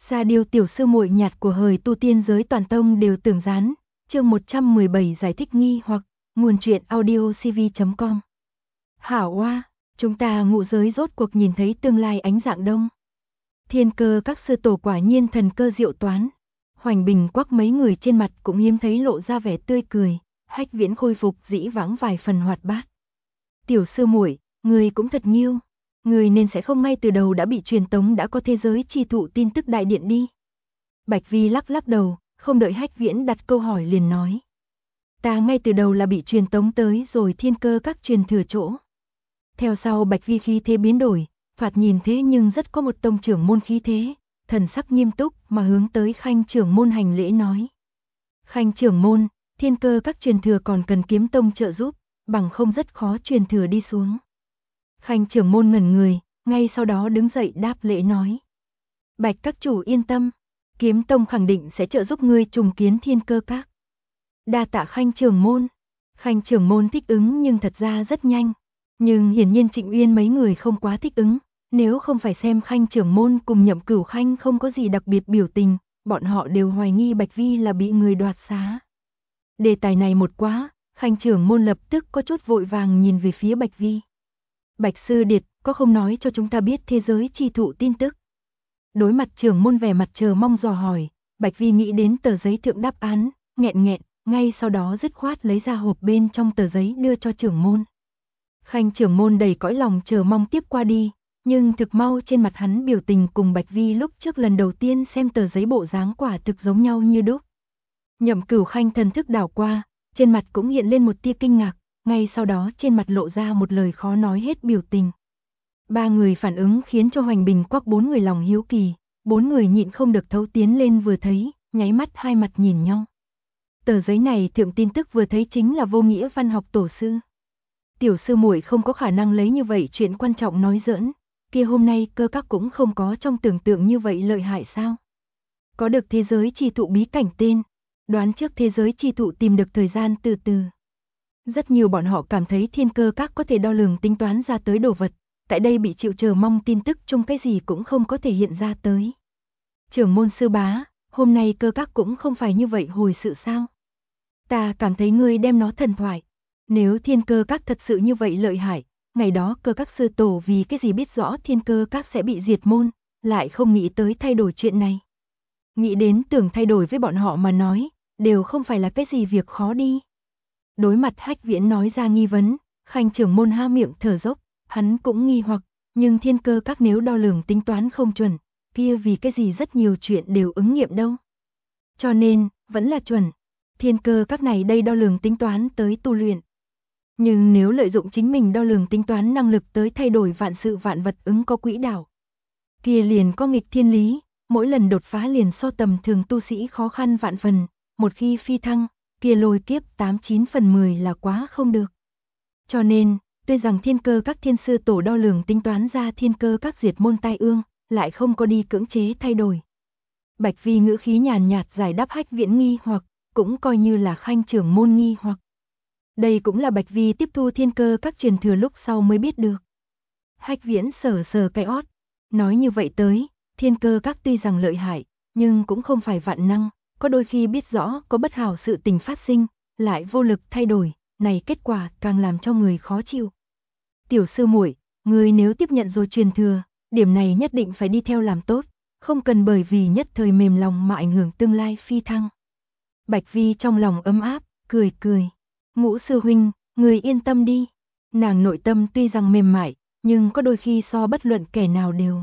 Ra điều tiểu sư muội nhạt của hời tu tiên giới toàn tông đều tường dán. Chương 117 giải thích nghi hoặc nguồn truyện audiocv.com. Hảo oa, chúng ta ngụ giới rốt cuộc nhìn thấy tương lai ánh dạng đông. Thiên Cơ các sư tổ quả nhiên thần cơ diệu toán. Hoành Bình quắc mấy người trên mặt cũng hiếm thấy lộ ra vẻ tươi cười, Hách Viễn khôi phục dĩ vãng vài phần hoạt bát. Tiểu sư muội, người cũng thật nghiêu. Người nên sẽ không ngay từ đầu đã bị truyền tống đã có thế giới chi thụ tin tức đại điện đi. Bạch Vi lắc lắc đầu, không đợi Hách Viễn đặt câu hỏi liền nói. Ta ngay từ đầu là bị truyền tống tới rồi Thiên Cơ các truyền thừa chỗ. Theo sau Bạch Vi khí thế biến đổi, thoạt nhìn thế nhưng rất có một tông trưởng môn khí thế, thần sắc nghiêm túc mà hướng tới Khanh trưởng môn hành lễ nói. Khanh trưởng môn, Thiên Cơ các truyền thừa còn cần kiếm tông trợ giúp, bằng không rất khó truyền thừa đi xuống. Khanh trưởng môn ngẩn người, ngay sau đó đứng dậy đáp lễ nói. Bạch các chủ yên tâm, kiếm tông khẳng định sẽ trợ giúp ngươi trùng kiến Thiên Cơ các. Đa tạ Khanh trưởng môn. Khanh trưởng môn thích ứng nhưng thật ra rất nhanh. Nhưng hiển nhiên Trịnh Uyên mấy người không quá thích ứng. Nếu không phải xem Khanh trưởng môn cùng Nhậm Cửu Khanh không có gì đặc biệt biểu tình, bọn họ đều hoài nghi Bạch Vi là bị người đoạt xá. Đề tài này một quá, Khanh trưởng môn lập tức có chút vội vàng nhìn về phía Bạch Vi. Bạch sư điệt, có không nói cho chúng ta biết thế giới chi thụ tin tức? Đối mặt trưởng môn vẻ mặt chờ mong dò hỏi, Bạch Vi nghĩ đến tờ giấy thượng đáp án, nghẹn, ngay sau đó dứt khoát lấy ra hộp bên trong tờ giấy đưa cho trưởng môn. Khanh trưởng môn đầy cõi lòng chờ mong tiếp qua đi, nhưng thực mau trên mặt hắn biểu tình cùng Bạch Vi lúc trước lần đầu tiên xem tờ giấy bộ dáng quả thực giống nhau như đúc. Nhậm Cửu Khanh thần thức đảo qua, trên mặt cũng hiện lên một tia kinh ngạc, ngay sau đó trên mặt lộ ra một lời khó nói hết biểu tình. Ba người phản ứng khiến cho Hoành Bình quắc bốn người lòng hiếu kỳ, bốn người nhịn không được thấu tiến lên vừa thấy, nháy mắt hai mặt nhìn nhau. Tờ giấy này thượng tin tức vừa thấy chính là Vô Nghĩa văn học tổ sư. Tiểu sư muội không có khả năng lấy như vậy chuyện quan trọng nói giỡn, kia hôm nay Cơ các cũng không có trong tưởng tượng như vậy lợi hại sao? Có được thế giới chi thụ bí cảnh tên, đoán trước thế giới chi thụ tìm được thời gian từ từ. Rất nhiều bọn họ cảm thấy Thiên Cơ các có thể đo lường tính toán ra tới đồ vật, tại đây bị chịu chờ mong tin tức chung cái gì cũng không có thể hiện ra tới. Trưởng môn sư bá, hôm nay Cơ các cũng không phải như vậy hồi sự sao? Ta cảm thấy ngươi đem nó thần thoại. Nếu Thiên Cơ các thật sự như vậy lợi hại, ngày đó Cơ các sư tổ vì cái gì biết rõ Thiên Cơ các sẽ bị diệt môn, lại không nghĩ tới thay đổi chuyện này. Nghĩ đến tưởng thay đổi với bọn họ mà nói, đều không phải là cái gì việc khó đi. Đối mặt Hách Viễn nói ra nghi vấn, Khanh trưởng môn há miệng thở dốc, hắn cũng nghi hoặc, nhưng Thiên Cơ các nếu đo lường tính toán không chuẩn, kia vì cái gì rất nhiều chuyện đều ứng nghiệm đâu. Cho nên, vẫn là chuẩn. Thiên Cơ các này đây đo lường tính toán tới tu luyện. Nhưng nếu lợi dụng chính mình đo lường tính toán năng lực tới thay đổi vạn sự vạn vật ứng có quỹ đạo, kia liền có nghịch thiên lý, mỗi lần đột phá liền so tầm thường tu sĩ khó khăn vạn phần, một khi phi thăng, kia lôi kiếp 8-9 phần 10 là quá không được. Cho nên, tuy rằng Thiên Cơ các thiên sư tổ đo lường tính toán ra Thiên Cơ các diệt môn tai ương, lại không có đi cưỡng chế thay đổi. Bạch Vi ngữ khí nhàn nhạt giải đáp Hách Viễn nghi hoặc, cũng coi như là Khanh trưởng môn nghi hoặc. Đây cũng là Bạch Vi tiếp thu Thiên Cơ các truyền thừa lúc sau mới biết được. Hách Viễn sờ cái ót, nói như vậy tới, Thiên Cơ các tuy rằng lợi hại, nhưng cũng không phải vạn năng, có đôi khi biết rõ có bất hảo sự tình phát sinh, lại vô lực thay đổi, này kết quả càng làm cho người khó chịu. Tiểu sư muội, người nếu tiếp nhận rồi truyền thừa, điểm này nhất định phải đi theo làm tốt, không cần bởi vì nhất thời mềm lòng mà ảnh hưởng tương lai phi thăng. Bạch Vi trong lòng ấm áp, cười. Ngũ sư huynh, người yên tâm đi. Nàng nội tâm tuy rằng mềm mại, nhưng có đôi khi so bất luận kẻ nào đều.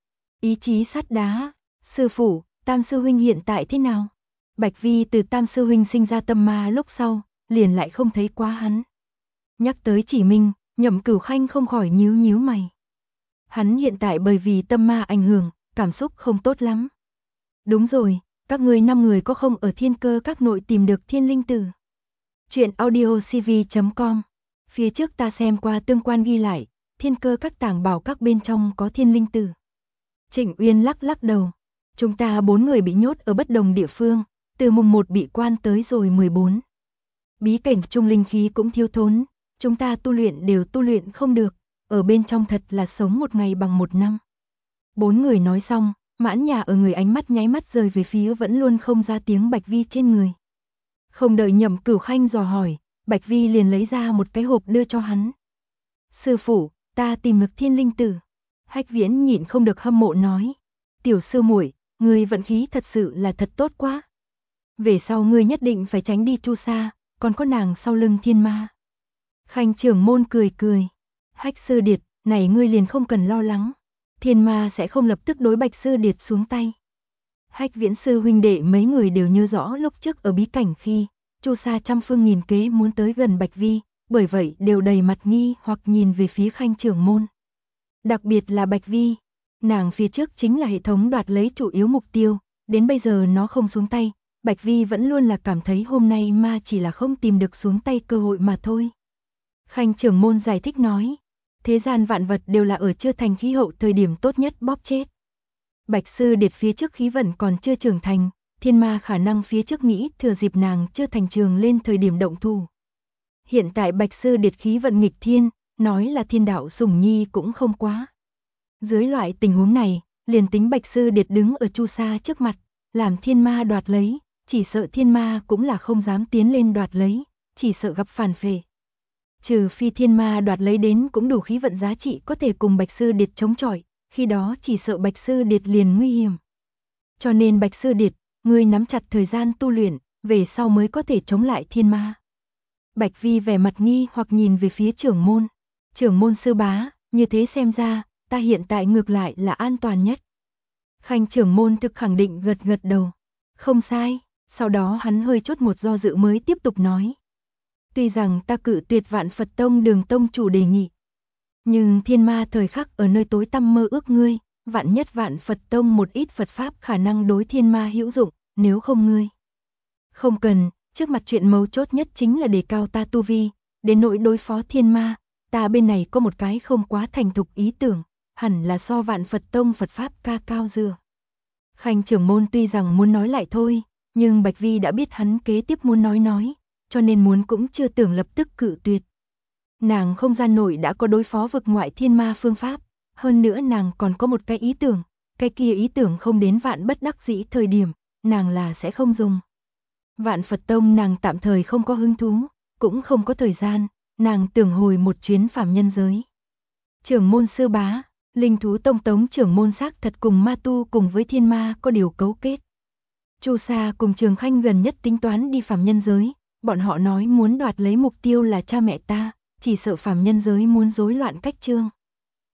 Ý chí sắt đá, sư phụ, Tam sư huynh hiện tại thế nào? Bạch Vi từ Tam sư huynh sinh ra tâm ma lúc sau, liền lại không thấy quá hắn. Nhắc tới Chỉ Minh, Nhậm Cửu Khanh không khỏi nhíu mày. Hắn hiện tại bởi vì tâm ma ảnh hưởng, cảm xúc không tốt lắm. Đúng rồi, các ngươi 5 người có không ở Thiên Cơ các nội tìm được Thiên Linh Tử? Chuyện audiocv.com. Phía trước ta xem qua tương quan ghi lại, Thiên Cơ các tàng bảo các bên trong có Thiên Linh Tử. Trịnh Uyên lắc đầu. Chúng ta 4 người bị nhốt ở bất đồng địa phương, từ mùng 1 bị quan tới rồi 14. Bí cảnh trung linh khí cũng thiếu thốn, chúng ta tu luyện đều tu luyện không được, ở bên trong thật là sống một ngày bằng một năm. 4 người nói xong, mãn nhà ở người ánh mắt nháy mắt rời về phía vẫn luôn không ra tiếng Bạch Vi trên người. Không đợi Nhậm Cửu Khanh dò hỏi, Bạch Vi liền lấy ra một cái hộp đưa cho hắn. Sư phụ, ta tìm được thiên linh tử. Hách Viễn nhịn không được hâm mộ nói. Tiểu sư muội, ngươi vận khí thật sự là thật tốt quá. Về sau ngươi nhất định phải tránh đi Chu Sa, còn có nàng sau lưng thiên ma. Khanh trưởng môn cười cười. Hách sư điệt, này ngươi liền không cần lo lắng. Thiên ma sẽ không lập tức đối Bạch sư điệt xuống tay. Hách Viễn sư huynh đệ mấy người đều nhớ rõ lúc trước ở bí cảnh khi Chu Sa trăm phương nghìn kế muốn tới gần Bạch Vi, bởi vậy đều đầy mặt nghi hoặc nhìn về phía Khanh trưởng môn. Đặc biệt là Bạch Vi, nàng phía trước chính là hệ thống đoạt lấy chủ yếu mục tiêu, đến bây giờ nó không xuống tay, Bạch Vi vẫn luôn là cảm thấy hôm nay ma chỉ là không tìm được xuống tay cơ hội mà thôi. Khanh trưởng môn giải thích nói, thế gian vạn vật đều là ở chưa thành khí hậu thời điểm tốt nhất bóp chết. Bạch sư điệt phía trước khí vận còn chưa trưởng thành, thiên ma khả năng phía trước nghĩ thừa dịp nàng chưa thành trường lên thời điểm động thủ. Hiện tại Bạch sư điệt khí vận nghịch thiên, nói là thiên đạo sủng nhi cũng không quá. Dưới loại tình huống này, liền tính Bạch sư điệt đứng ở Chu Sa trước mặt, làm thiên ma đoạt lấy, chỉ sợ thiên ma cũng là không dám tiến lên đoạt lấy, chỉ sợ gặp phản phệ. Trừ phi thiên ma đoạt lấy đến cũng đủ khí vận giá trị có thể cùng Bạch sư điệt chống chọi, khi đó chỉ sợ Bạch sư điệt liền nguy hiểm. Cho nên Bạch sư điệt, ngươi nắm chặt thời gian tu luyện, về sau mới có thể chống lại thiên ma. Bạch Vi vẻ mặt nghi hoặc nhìn về phía trưởng môn. Trưởng môn sư bá, như thế xem ra, ta hiện tại ngược lại là an toàn nhất. Khanh trưởng môn thực khẳng định gật gật đầu. Không sai, sau đó hắn hơi chút một do dự mới tiếp tục nói. Tuy rằng ta cự tuyệt Vạn Phật Tông Đường tông chủ đề nghị, nhưng thiên ma thời khắc ở nơi tối tăm mơ ước ngươi, vạn nhất Vạn Phật Tông một ít Phật Pháp khả năng đối thiên ma hữu dụng, nếu không ngươi. Không cần, trước mặt chuyện mấu chốt nhất chính là đề cao ta tu vi, đến nỗi đối phó thiên ma, ta bên này có một cái không quá thành thục ý tưởng, hẳn là so Vạn Phật Tông Phật Pháp ca cao dừa. Khanh trưởng môn tuy rằng muốn nói lại thôi, nhưng Bạch Vi đã biết hắn kế tiếp muốn nói, cho nên muốn cũng chưa tưởng lập tức cự tuyệt. Nàng không gian nội đã có đối phó vực ngoại thiên ma phương pháp, hơn nữa nàng còn có một cái ý tưởng, cái kia ý tưởng không đến vạn bất đắc dĩ thời điểm, nàng là sẽ không dùng. Vạn Phật Tông nàng tạm thời không có hứng thú, cũng không có thời gian, nàng tưởng hồi một chuyến phàm nhân giới. Trưởng môn sư bá, linh thú tông tống trưởng môn xác thật cùng ma tu cùng với thiên ma có điều cấu kết. Chu Sa cùng Trường Khanh gần nhất tính toán đi phàm nhân giới, bọn họ nói muốn đoạt lấy mục tiêu là cha mẹ ta, chỉ sợ phàm nhân giới muốn rối loạn cách chương.